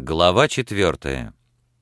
Глава 4.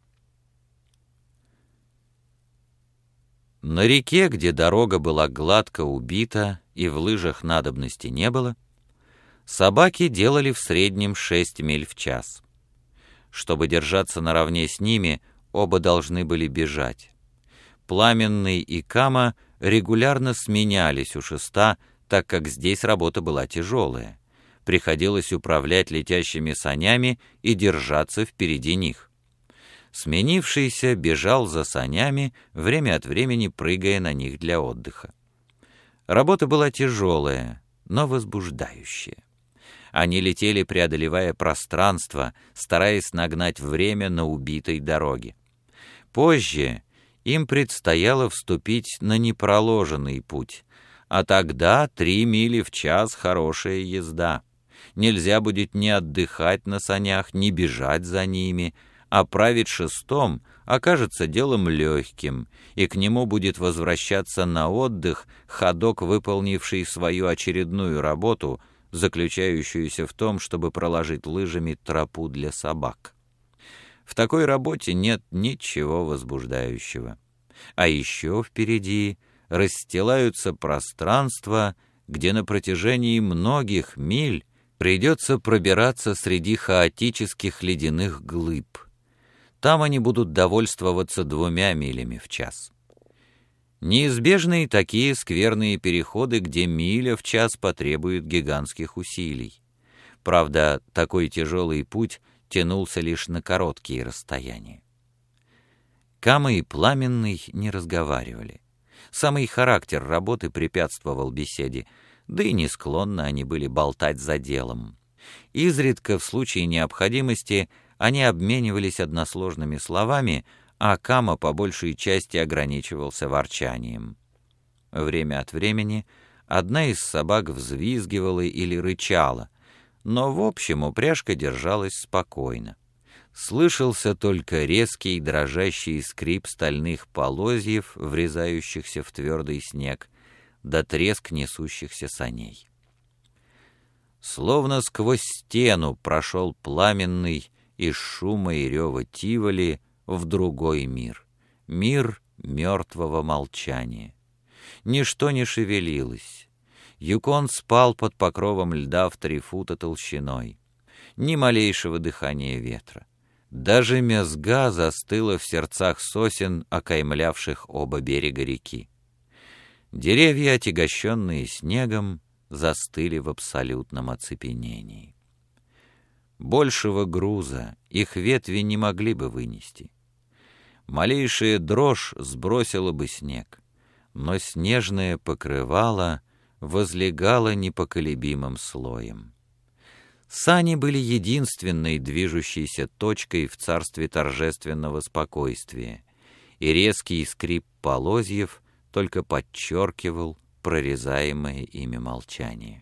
На реке, где дорога была гладко убита и в лыжах надобности не было, собаки делали в среднем 6 миль в час. Чтобы держаться наравне с ними, оба должны были бежать. Пламенный и Кама регулярно сменялись у шеста, так как здесь работа была тяжелая. Приходилось управлять летящими санями и держаться впереди них. Сменившийся бежал за санями, время от времени прыгая на них для отдыха. Работа была тяжелая, но возбуждающая. Они летели, преодолевая пространство, стараясь нагнать время на убитой дороге. Позже им предстояло вступить на непроложенный путь, а тогда 3 мили в час — хорошая езда. Нельзя будет ни отдыхать на санях, ни бежать за ними, а править шестом окажется делом легким, и к нему будет возвращаться на отдых ходок, выполнивший свою очередную работу, заключающуюся в том, чтобы проложить лыжами тропу для собак. В такой работе нет ничего возбуждающего. А еще впереди расстилаются пространства, где на протяжении многих миль придется пробираться среди хаотических ледяных глыб. Там они будут довольствоваться 2 милями в час. Неизбежны и такие скверные переходы, где миля в час потребует гигантских усилий. Правда, такой тяжелый путь тянулся лишь на короткие расстояния. Кама и Пламенный не разговаривали. Самый характер работы препятствовал беседе, да и не склонны они были болтать за делом. Изредка, в случае необходимости, они обменивались односложными словами, а Кама по большей части ограничивался ворчанием. Время от времени одна из собак взвизгивала или рычала, но в общем упряжка держалась спокойно. Слышался только резкий дрожащий скрип стальных полозьев, врезающихся в твердый снег, да треск несущихся саней. Словно сквозь стену прошел Пламенный из шума и рева Тиволи в другой мир, мир мертвого молчания. Ничто не шевелилось. Юкон спал под покровом льда в 3 фута толщиной. Ни малейшего дыхания ветра. Даже мезга застыла в сердцах сосен, окаймлявших оба берега реки. Деревья, отягощенные снегом, застыли в абсолютном оцепенении. Большего груза их ветви не могли бы вынести. Малейшая дрожь сбросила бы снег, но снежное покрывало возлегало непоколебимым слоем. Сани были единственной движущейся точкой в царстве торжественного спокойствия, и резкий скрип полозьев только подчеркивал прорезаемое ими молчание.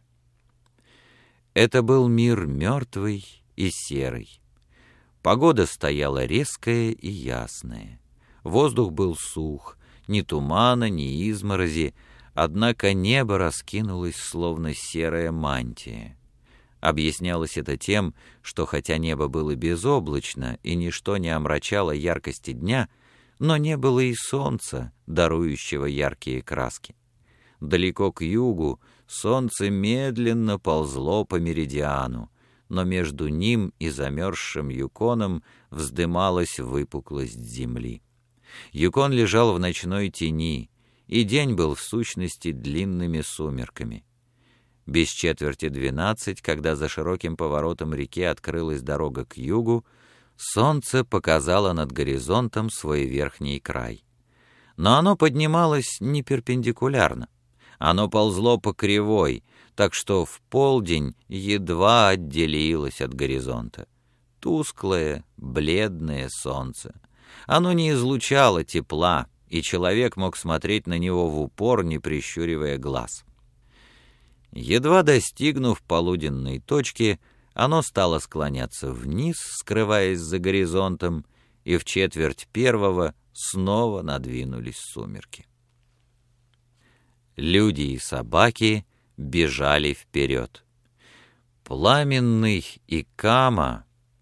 Это был мир мертвый и серый. Погода стояла резкая и ясная. Воздух был сух, ни тумана, ни изморози, однако небо раскинулось, словно серая мантия. Объяснялось это тем, что хотя небо было безоблачно и ничто не омрачало яркости дня, но не было и солнца, дарующего яркие краски. Далеко к югу солнце медленно ползло по меридиану, но между ним и замерзшим Юконом вздымалась выпуклость земли. Юкон лежал в ночной тени, и день был в сущности длинными сумерками. Без 11:45, когда за широким поворотом реки открылась дорога к югу, солнце показало над горизонтом свой верхний край. Но оно поднималось не перпендикулярно. Оно ползло по кривой, так что в полдень едва отделилось от горизонта. Тусклое, бледное солнце. Оно не излучало тепла, и человек мог смотреть на него в упор, не прищуривая глаз. Едва достигнув полуденной точки, оно стало склоняться вниз, скрываясь за горизонтом, и в 1:45 снова надвинулись сумерки. Люди и собаки бежали вперед. Пламенный и Кама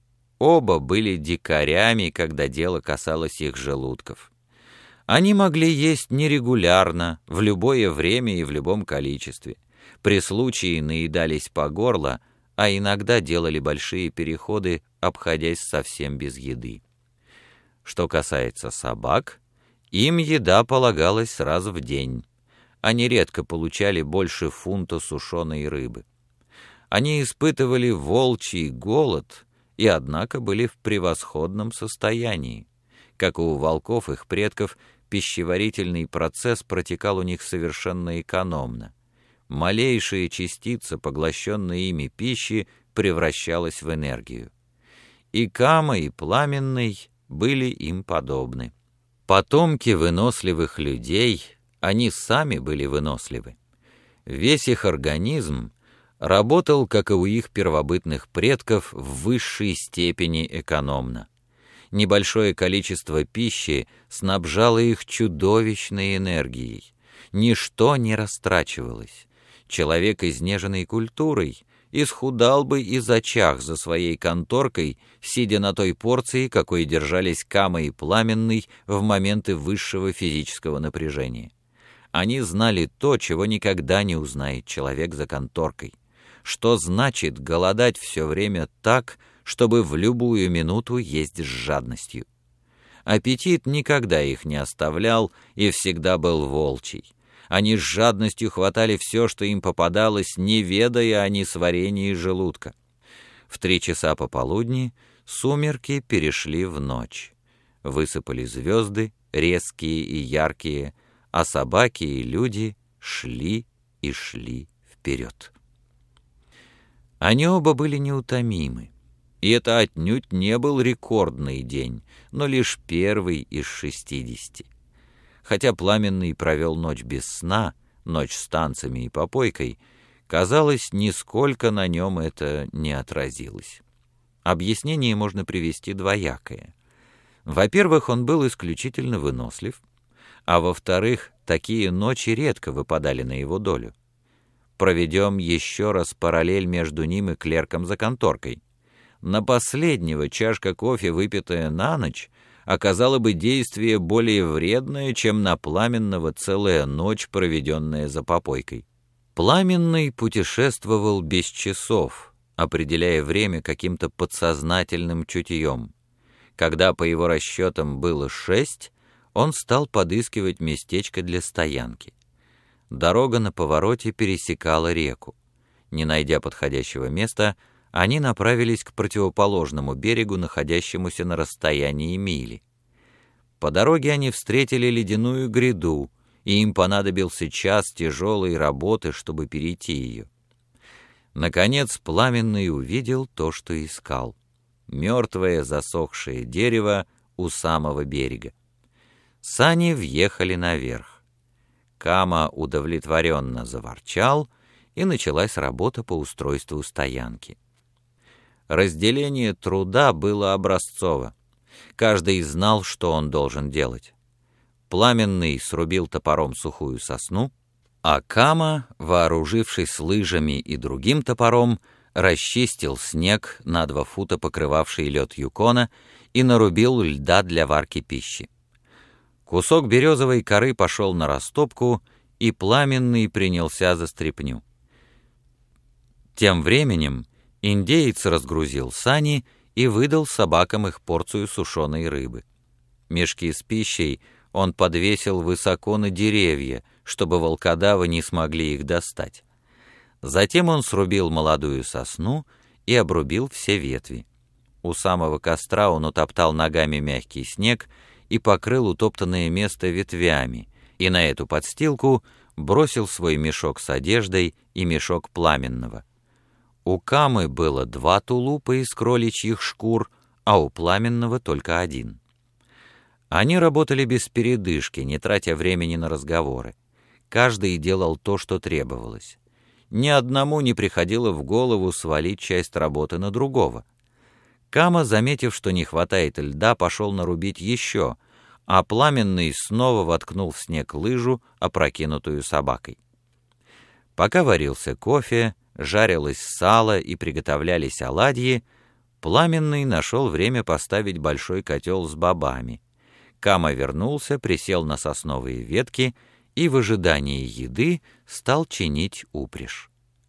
Оба были дикарями, когда дело касалось их желудков. Они могли есть нерегулярно, в любое время и в любом количестве. При случае наедались по горло, а иногда делали большие переходы, обходясь совсем без еды. Что касается собак, им еда полагалась раз в день. Они редко получали больше фунта сушеной рыбы. Они испытывали волчий голод и, однако, были в превосходном состоянии. Как и у волков их предков, пищеварительный процесс протекал у них совершенно экономно. Малейшая частица, поглощенная ими пищи, превращалась в энергию. И Кама, и Пламенный были им подобны. Потомки выносливых людей, они сами были выносливы. Весь их организм работал, как и у их первобытных предков, в высшей степени экономно. Небольшое количество пищи снабжало их чудовищной энергией. Ничто не растрачивалось. Человек, изнеженный культурой, исхудал бы и зачах за своей конторкой, сидя на той порции, какой держались Кама и Пламенный в моменты высшего физического напряжения. Они знали то, чего никогда не узнает человек за конторкой. Что значит голодать все время так, чтобы в любую минуту есть с жадностью. Аппетит никогда их не оставлял и всегда был волчий. Они с жадностью хватали все, что им попадалось, не ведая о несварении желудка. В 3 часа пополудни сумерки перешли в ночь. Высыпали звезды, резкие и яркие, а собаки и люди шли и шли вперед. Они оба были неутомимы. И это отнюдь не был рекордный день, но лишь первый из 60. Хотя Пламенный провел ночь без сна, ночь с танцами и попойкой, казалось, нисколько на нем это не отразилось. Объяснение можно привести двоякое. Во-первых, он был исключительно вынослив, а во-вторых, такие ночи редко выпадали на его долю. Проведем еще раз параллель между ним и клерком за конторкой. На последнего чашка кофе, выпитая на ночь, оказала бы действие более вредное, чем на Пламенного целая ночь, проведенная за попойкой. Пламенный путешествовал без часов, определяя время каким-то подсознательным чутьем. Когда, по его расчетам, было 6, он стал подыскивать местечко для стоянки. Дорога на повороте пересекала реку. Не найдя подходящего места, они направились к противоположному берегу, находящемуся на расстоянии мили. По дороге они встретили ледяную гряду, и им понадобился час тяжелой работы, чтобы перейти ее. Наконец Пламенный увидел то, что искал. Мертвое засохшее дерево у самого берега. Сани въехали наверх. Кама удовлетворенно заворчал, и началась работа по устройству стоянки. Разделение труда было образцово. Каждый знал, что он должен делать. Пламенный срубил топором сухую сосну, а Кама, вооружившись лыжами и другим топором, расчистил снег, на 2 фута покрывавший лед Юкона, и нарубил льда для варки пищи. Кусок березовой коры пошел на растопку, и Пламенный принялся за стряпню. Тем временем индеец разгрузил сани и выдал собакам их порцию сушеной рыбы. Мешки с пищей он подвесил высоко на деревья, чтобы волкодавы не смогли их достать. Затем он срубил молодую сосну и обрубил все ветви. У самого костра он утоптал ногами мягкий снег и покрыл утоптанное место ветвями, и на эту подстилку бросил свой мешок с одеждой и мешок Пламенного. У Камы было 2 тулупа из кроличьих шкур, а у Пламенного только 1. Они работали без передышки, не тратя времени на разговоры. Каждый делал то, что требовалось. Ни одному не приходило в голову свалить часть работы на другого. Кама, заметив, что не хватает льда, пошел нарубить еще, а Пламенный снова воткнул в снег лыжу, опрокинутую собакой. Пока варился кофе, жарилось сало и приготовлялись оладьи, Пламенный нашел время поставить большой котел с бобами. Кама вернулся, присел на сосновые ветки и в ожидании еды стал чинить упряжь.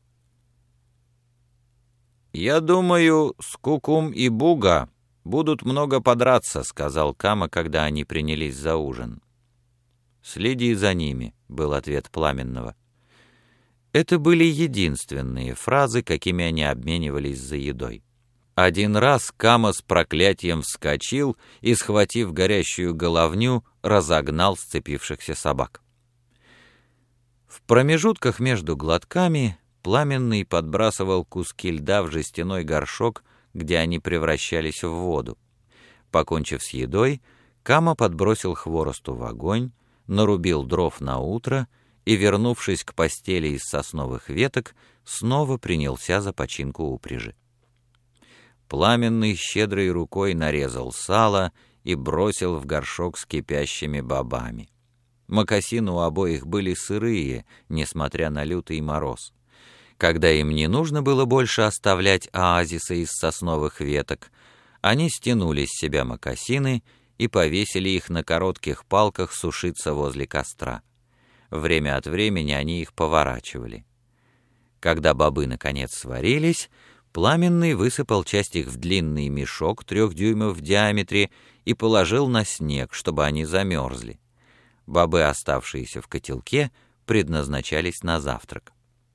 «Я думаю, Скукум и Буга будут много подраться», — сказал Кама, когда они принялись за ужин. «Следи за ними», — был ответ Пламенного. Это были единственные фразы, какими они обменивались за едой. Один раз Кама с проклятием вскочил и, схватив горящую головню, разогнал сцепившихся собак. В промежутках между глотками Пламенный подбрасывал куски льда в жестяной горшок, где они превращались в воду. Покончив с едой, Кама подбросил хворосту в огонь, нарубил дров на утро и, вернувшись к постели из сосновых веток, снова принялся за починку упряжи. Пламенный щедрой рукой нарезал сало и бросил в горшок с кипящими бобами. Мокасины у обоих были сырые, несмотря на лютый мороз. Когда им не нужно было больше оставлять оазиса из сосновых веток, они стянули с себя мокасины и повесили их на коротких палках сушиться возле костра. Время от времени они их поворачивали. Когда бобы наконец сварились, Пламенный высыпал часть их в длинный мешок 3 дюймов в диаметре и положил на снег, чтобы они замерзли. Бобы, оставшиеся в котелке, предназначались на завтрак.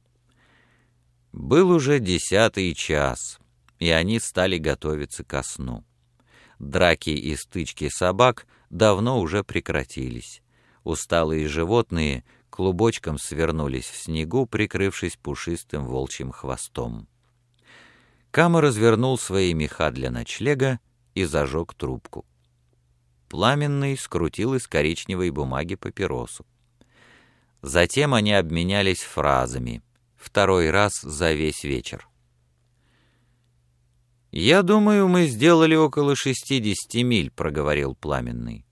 Был уже 10-й час, и они стали готовиться ко сну. Драки и стычки собак давно уже прекратились. Усталые животные клубочком свернулись в снегу, прикрывшись пушистым волчьим хвостом. Кама развернул свои меха для ночлега и зажег трубку. Пламенный скрутил из коричневой бумаги папиросу. Затем они обменялись фразами, второй раз за весь вечер. «Я думаю, мы сделали около 60 миль», — проговорил Пламенный.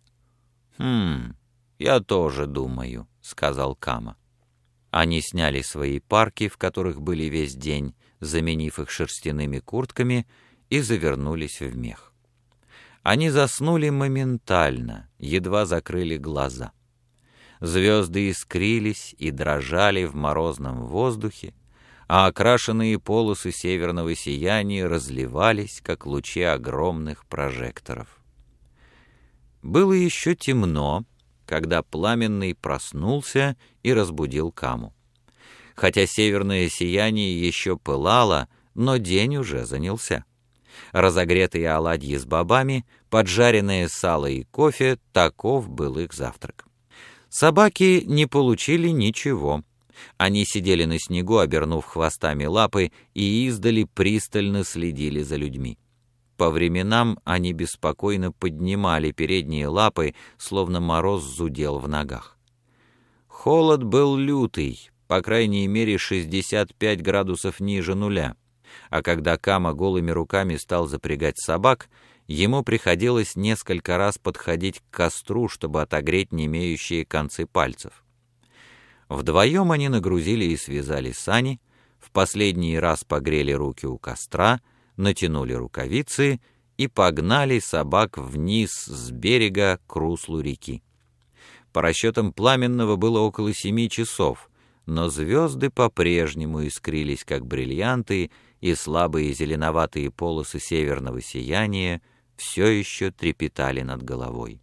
Я тоже думаю», — сказал Кама. Они сняли свои парки, в которых были весь день, заменив их шерстяными куртками, и завернулись в мех. Они заснули моментально, едва закрыли глаза. Звезды искрились и дрожали в морозном воздухе, а окрашенные полосы северного сияния разливались, как лучи огромных прожекторов. Было еще темно, когда Пламенный проснулся и разбудил Каму. Хотя северное сияние еще пылало, но день уже занялся. Разогретые оладьи с бобами, поджаренное сало и кофе — таков был их завтрак. Собаки не получили ничего. Они сидели на снегу, обернув хвостами лапы, и издали пристально следили за людьми. По временам они беспокойно поднимали передние лапы, словно мороз зудел в ногах. Холод был лютый, по крайней мере 65 градусов ниже нуля, а когда Кама голыми руками стал запрягать собак, ему приходилось несколько раз подходить к костру, чтобы отогреть немеющие концы пальцев. Вдвоем они нагрузили и связали сани, в последний раз погрели руки у костра, натянули рукавицы и погнали собак вниз с берега к руслу реки. По расчетам Пламенного было около 7 часов, но звезды по-прежнему искрились, как бриллианты, и слабые зеленоватые полосы северного сияния все еще трепетали над головой.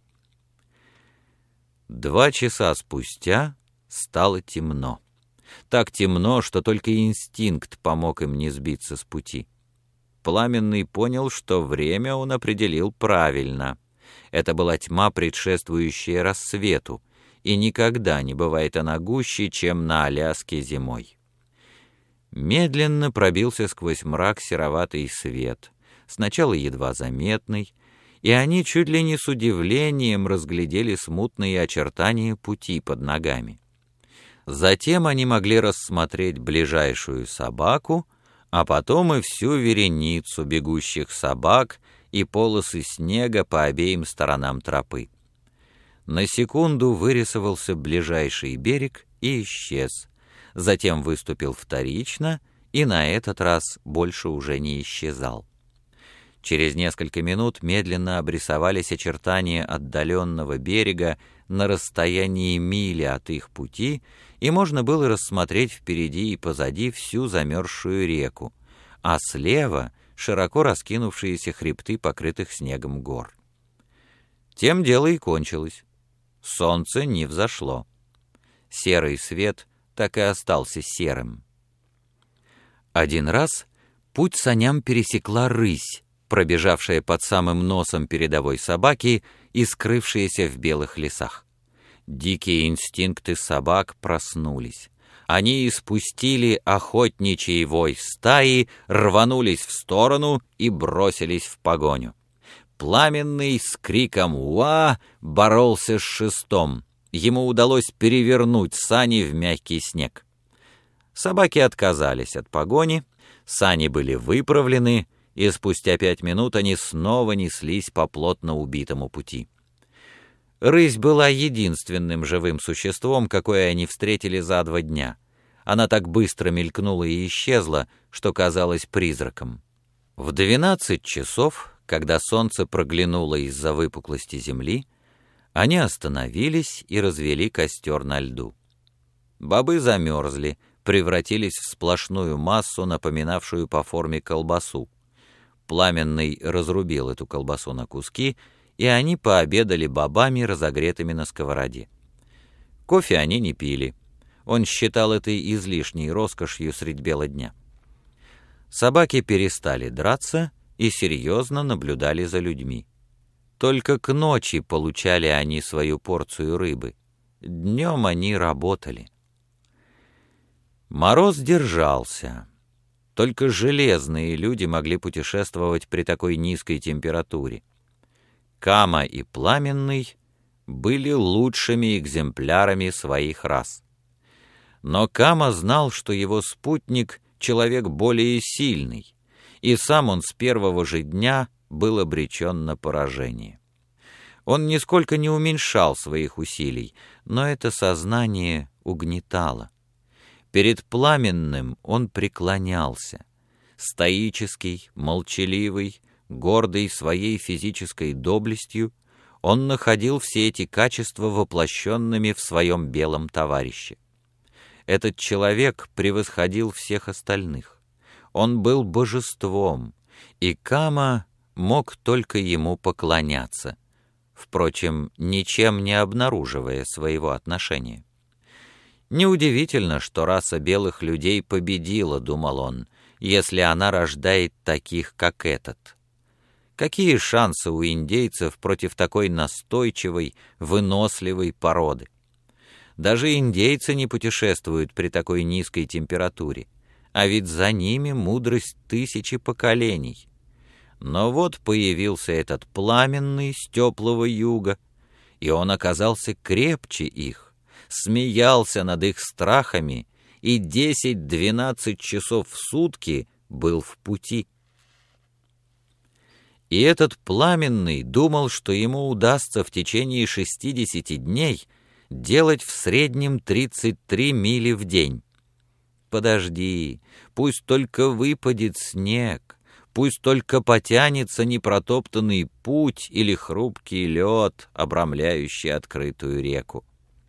2 часа спустя стало темно. Так темно, что только инстинкт помог им не сбиться с пути. Пламенный понял, что время он определил правильно. Это была тьма, предшествующая рассвету, и никогда не бывает она гуще, чем на Аляске зимой. Медленно пробился сквозь мрак сероватый свет, сначала едва заметный, и они чуть ли не с удивлением разглядели смутные очертания пути под ногами. Затем они могли рассмотреть ближайшую собаку, а потом и всю вереницу бегущих собак и полосы снега по обеим сторонам тропы. На секунду вырисовался ближайший берег и исчез, затем выступил вторично и на этот раз больше уже не исчезал. Через несколько минут медленно обрисовались очертания отдаленного берега на расстоянии мили от их пути, и можно было рассмотреть впереди и позади всю замерзшую реку, а слева — широко раскинувшиеся хребты, покрытых снегом гор. Тем дело и кончилось. Солнце не взошло. Серый свет так и остался серым. Один раз путь саням пересекла рысь, пробежавшая под самым носом передовой собаки и скрывшаяся в белых лесах. Дикие инстинкты собак проснулись. Они испустили охотничий вой стаи, рванулись в сторону и бросились в погоню. Пламенный с криком «Уа!» боролся с шестом. Ему удалось перевернуть сани в мягкий снег. Собаки отказались от погони, сани были выправлены, и спустя 5 минут они снова неслись по плотно убитому пути. Рысь была единственным живым существом, какое они встретили за 2 дня. Она так быстро мелькнула и исчезла, что казалась призраком. В 12 часов, когда солнце проглянуло из-за выпуклости земли, они остановились и развели костер на льду. Бобы замерзли, превратились в сплошную массу, напоминавшую по форме колбасу. Пламенный разрубил эту колбасу на куски, и они пообедали бобами, разогретыми на сковороде. Кофе они не пили. Он считал этой излишней роскошью средь бела дня. Собаки перестали драться и серьезно наблюдали за людьми. Только к ночи получали они свою порцию рыбы. Днем они работали. Мороз держался. Только железные люди могли путешествовать при такой низкой температуре. Кама и Пламенный были лучшими экземплярами своих рас. Но Кама знал, что его спутник — человек более сильный, и сам он с первого же дня был обречен на поражение. Он нисколько не уменьшал своих усилий, но это сознание угнетало. Перед Пламенным он преклонялся. Стоический, молчаливый, гордый своей физической доблестью, он находил все эти качества воплощенными в своем белом товарище. Этот человек превосходил всех остальных. Он был божеством, и Кама мог только ему поклоняться, впрочем, ничем не обнаруживая своего отношения. Неудивительно, что раса белых людей победила, думал он, если она рождает таких, как этот. Какие шансы у индейцев против такой настойчивой, выносливой породы? Даже индейцы не путешествуют при такой низкой температуре, а ведь за ними мудрость 1000 поколений. Но вот появился этот Пламенный с теплого юга, и он оказался крепче их, смеялся над их страхами и 10-12 часов в сутки был в пути. И этот Пламенный думал, что ему удастся в течение 60 дней делать в среднем 33 мили в день. Подожди, пусть только выпадет снег, пусть только потянется непротоптанный путь или хрупкий лед, обрамляющий открытую реку.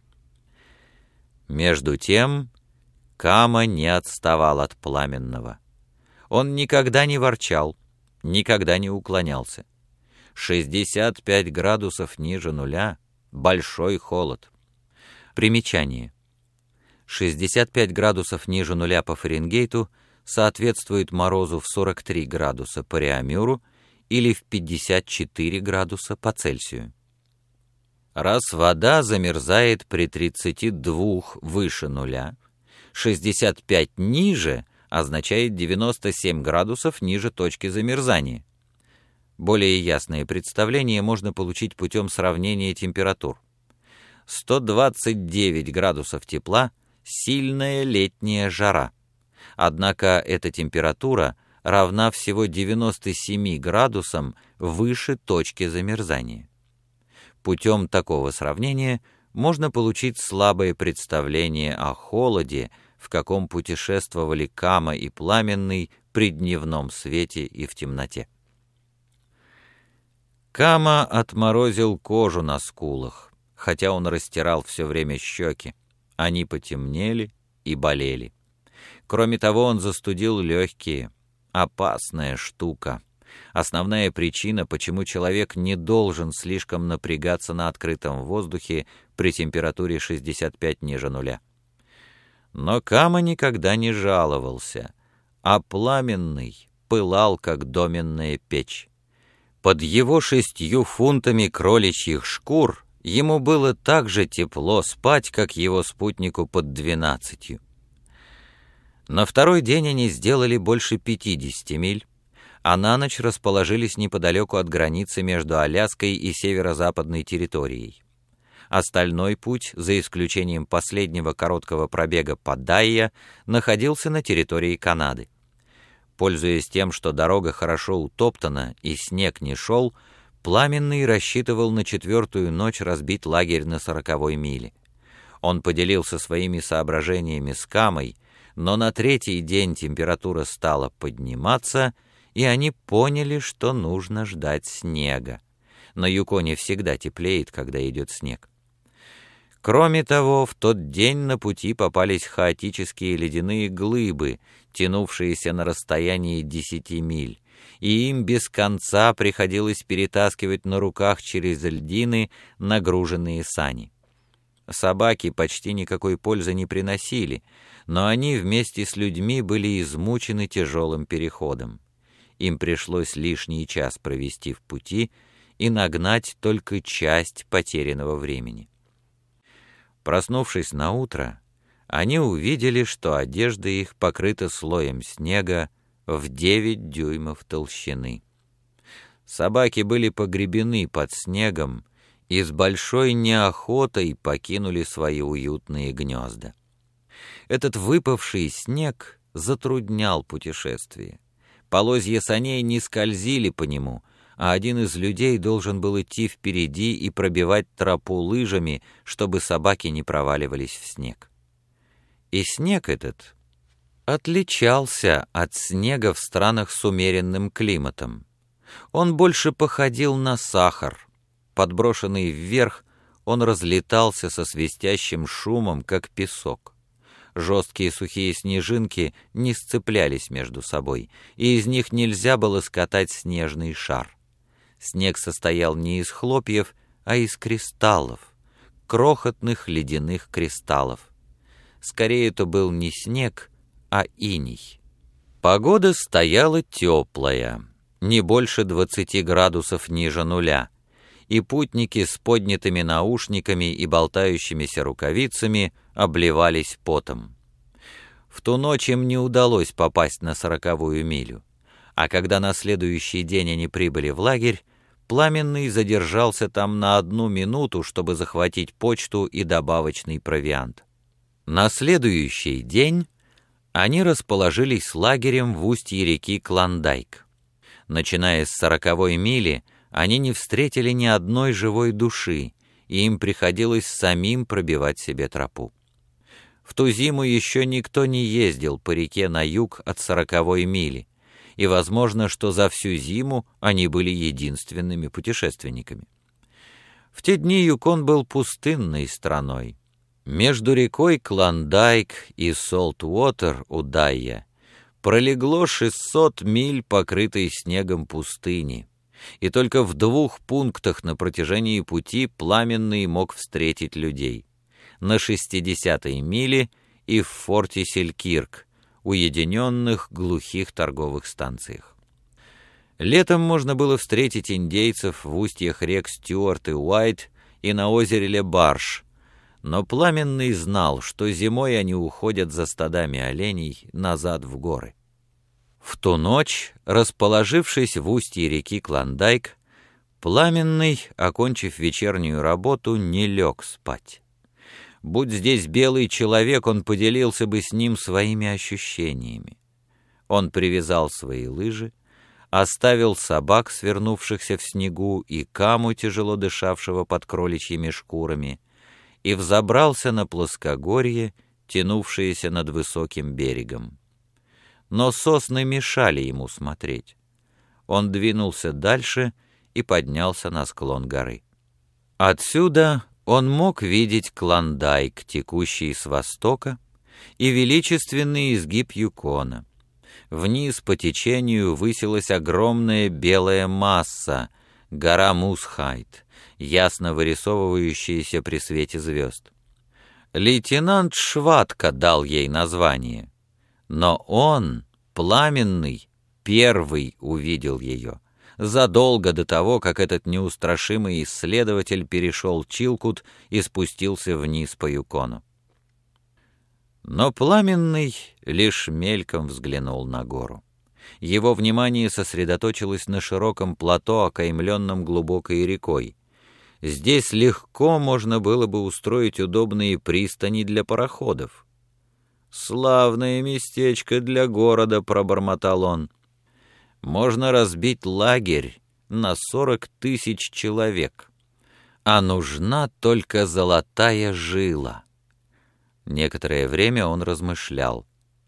Между тем Кама не отставал от Пламенного. Он никогда не ворчал, никогда не уклонялся. 65 градусов ниже нуля — большой холод. Примечание. 65 градусов ниже нуля по Фаренгейту соответствует морозу в 43 градуса по Реамюру или в 54 градуса по Цельсию. Раз вода замерзает при 32 выше нуля, 65 ниже означает 97 градусов ниже точки замерзания. Более ясное представление можно получить путем сравнения температур. 129 градусов тепла — сильная летняя жара. Однако эта температура равна всего 97 градусам выше точки замерзания. Путем такого сравнения можно получить слабое представление о холоде, в каком путешествовали Кама и Пламенный при дневном свете и в темноте. Кама отморозил кожу на скулах, хотя он растирал все время щеки. Они потемнели и болели. Кроме того, он застудил легкие. Опасная штука. Основная причина, почему человек не должен слишком напрягаться на открытом воздухе при температуре 65 ниже нуля. Но Кама никогда не жаловался, а Пламенный пылал, как доменная печь. Под его 6 фунтами кроличьих шкур ему было так же тепло спать, как его спутнику под 12. На второй день они сделали больше 50 миль, а на ночь расположились неподалеку от границы между Аляской и северо-западной территорией. Остальной путь, за исключением последнего короткого пробега по Дайя, находился на территории Канады. Пользуясь тем, что дорога хорошо утоптана и снег не шел, Пламенный рассчитывал на 4-ю ночь разбить лагерь на 40-й миле. Он поделился своими соображениями с Камой, но на 3-й день температура стала подниматься, и они поняли, что нужно ждать снега. На Юконе всегда теплеет, когда идет снег. Кроме того, в тот день на пути попались хаотические ледяные глыбы, тянувшиеся на расстоянии 10 миль, и им без конца приходилось перетаскивать на руках через льдины нагруженные сани. Собаки почти никакой пользы не приносили, но они вместе с людьми были измучены тяжелым переходом. Им пришлось лишний час провести в пути и нагнать только часть потерянного времени. Проснувшись наутро, они увидели, что одежда их покрыта слоем снега в 9 дюймов толщины. Собаки были погребены под снегом и с большой неохотой покинули свои уютные гнезда. Этот выпавший снег затруднял путешествие. Полозья саней не скользили по нему, а один из людей должен был идти впереди и пробивать тропу лыжами, чтобы собаки не проваливались в снег. И снег этот отличался от снега в странах с умеренным климатом. Он больше походил на сахар. Подброшенный вверх, он разлетался со свистящим шумом, как песок. Жесткие сухие снежинки не сцеплялись между собой, и из них нельзя было скатать снежный шар. Снег состоял не из хлопьев, а из кристаллов, крохотных ледяных кристаллов. Скорее, это был не снег, а иней. Погода стояла теплая, не больше 20 градусов ниже нуля, и путники с поднятыми наушниками и болтающимися рукавицами обливались потом. В ту ночь им не удалось попасть на 40-ю милю, а когда на следующий день они прибыли в лагерь, Пламенный задержался там на 1 минуту, чтобы захватить почту и добавочный провиант. На следующий день они расположились лагерем в устье реки Клондайк. Начиная с 40-й мили, они не встретили ни одной живой души, и им приходилось самим пробивать себе тропу. В ту зиму еще никто не ездил по реке на юг от 40-й мили, и возможно, что за всю зиму они были единственными путешественниками. В те дни Юкон был пустынной страной. Между рекой Клондайк и Солт-Уотер у Дайя пролегло 600 миль покрытой снегом пустыни, и только в 2 пунктах на протяжении пути Пламенный мог встретить людей: на 60-й миле и в форте Селькирк, уединенных глухих торговых станциях. Летом можно было встретить индейцев в устьях рек Стюарт и Уайт и на озере Ле-Барш, но Пламенный знал, что зимой они уходят за стадами оленей назад в горы. В ту ночь, расположившись в устье реки Клондайк, Пламенный, окончив вечернюю работу, не лег спать. Будь здесь белый человек, он поделился бы с ним своими ощущениями. Он привязал свои лыжи, оставил собак, свернувшихся в снегу, и Каму, тяжело дышавшего под кроличьими шкурами, и взобрался на плоскогорье, тянувшееся над высоким берегом. Но сосны мешали ему смотреть. Он двинулся дальше и поднялся на склон горы. Отсюда он мог видеть Клондайк, текущий с востока, и величественный изгиб Юкона. Вниз по течению высилась огромная белая масса, гора Мусхайт, ясно вырисовывающаяся при свете звезд. Лейтенант Шватка дал ей название, но он, Пламенный, первый увидел ее, задолго до того, как этот неустрашимый исследователь перешел Чилкут и спустился вниз по Юкону. Но Пламенный лишь мельком взглянул на гору. Его внимание сосредоточилось на широком плато, окаймленном глубокой рекой. Здесь легко можно было бы устроить удобные пристани для пароходов. «Славное местечко для города», — пробормотал он. «Можно разбить лагерь на 40 000 человек, а нужна только золотая жила». Некоторое время он размышлял.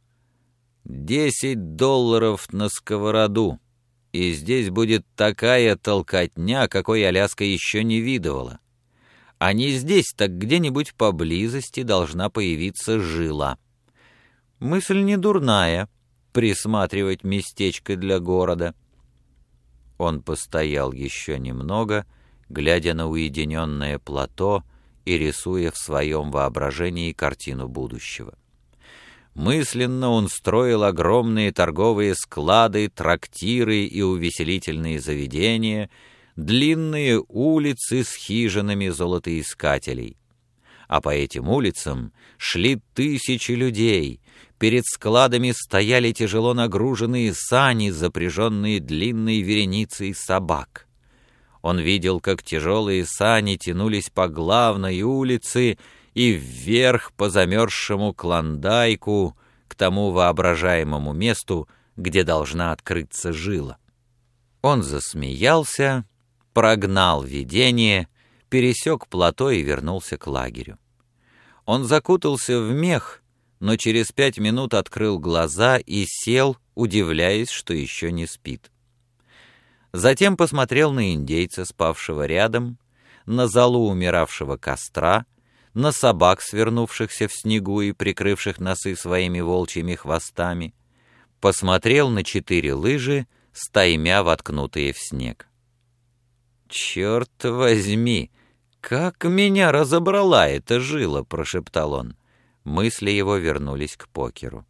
$10 на сковороду, и здесь будет такая толкотня, какой Аляска еще не видывала. А не здесь, так где-нибудь поблизости должна появиться жила. Мысль не дурная — присматривать местечко для города. Он постоял еще немного, глядя на уединенное плато и рисуя в своем воображении картину будущего. Мысленно он строил огромные торговые склады, трактиры и увеселительные заведения, длинные улицы с хижинами золотоискателей. А по этим улицам шли тысячи людей, перед складами стояли тяжело нагруженные сани, запряженные длинной вереницей собак. Он видел, как тяжелые сани тянулись по главной улице и вверх по замерзшему Клондайку к тому воображаемому месту, где должна открыться жила. Он засмеялся, прогнал видение, пересек плато и вернулся к лагерю. Он закутался в мех, но через 5 минут открыл глаза и сел, удивляясь, что еще не спит. Затем посмотрел на индейца, спавшего рядом, на золу умиравшего костра, на собак, свернувшихся в снегу и прикрывших носы своими волчьими хвостами, посмотрел на 4 лыжи, стаймя воткнутые в снег. «Черт возьми, как меня разобрала эта жила!» — прошептал он. Мысли его вернулись к покеру.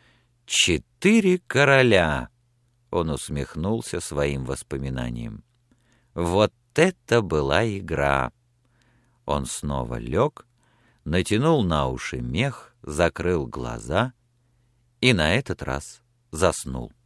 4 короля! Он усмехнулся своим воспоминанием. Вот это была игра! Он снова лег, натянул на уши мех, закрыл глаза и на этот раз заснул.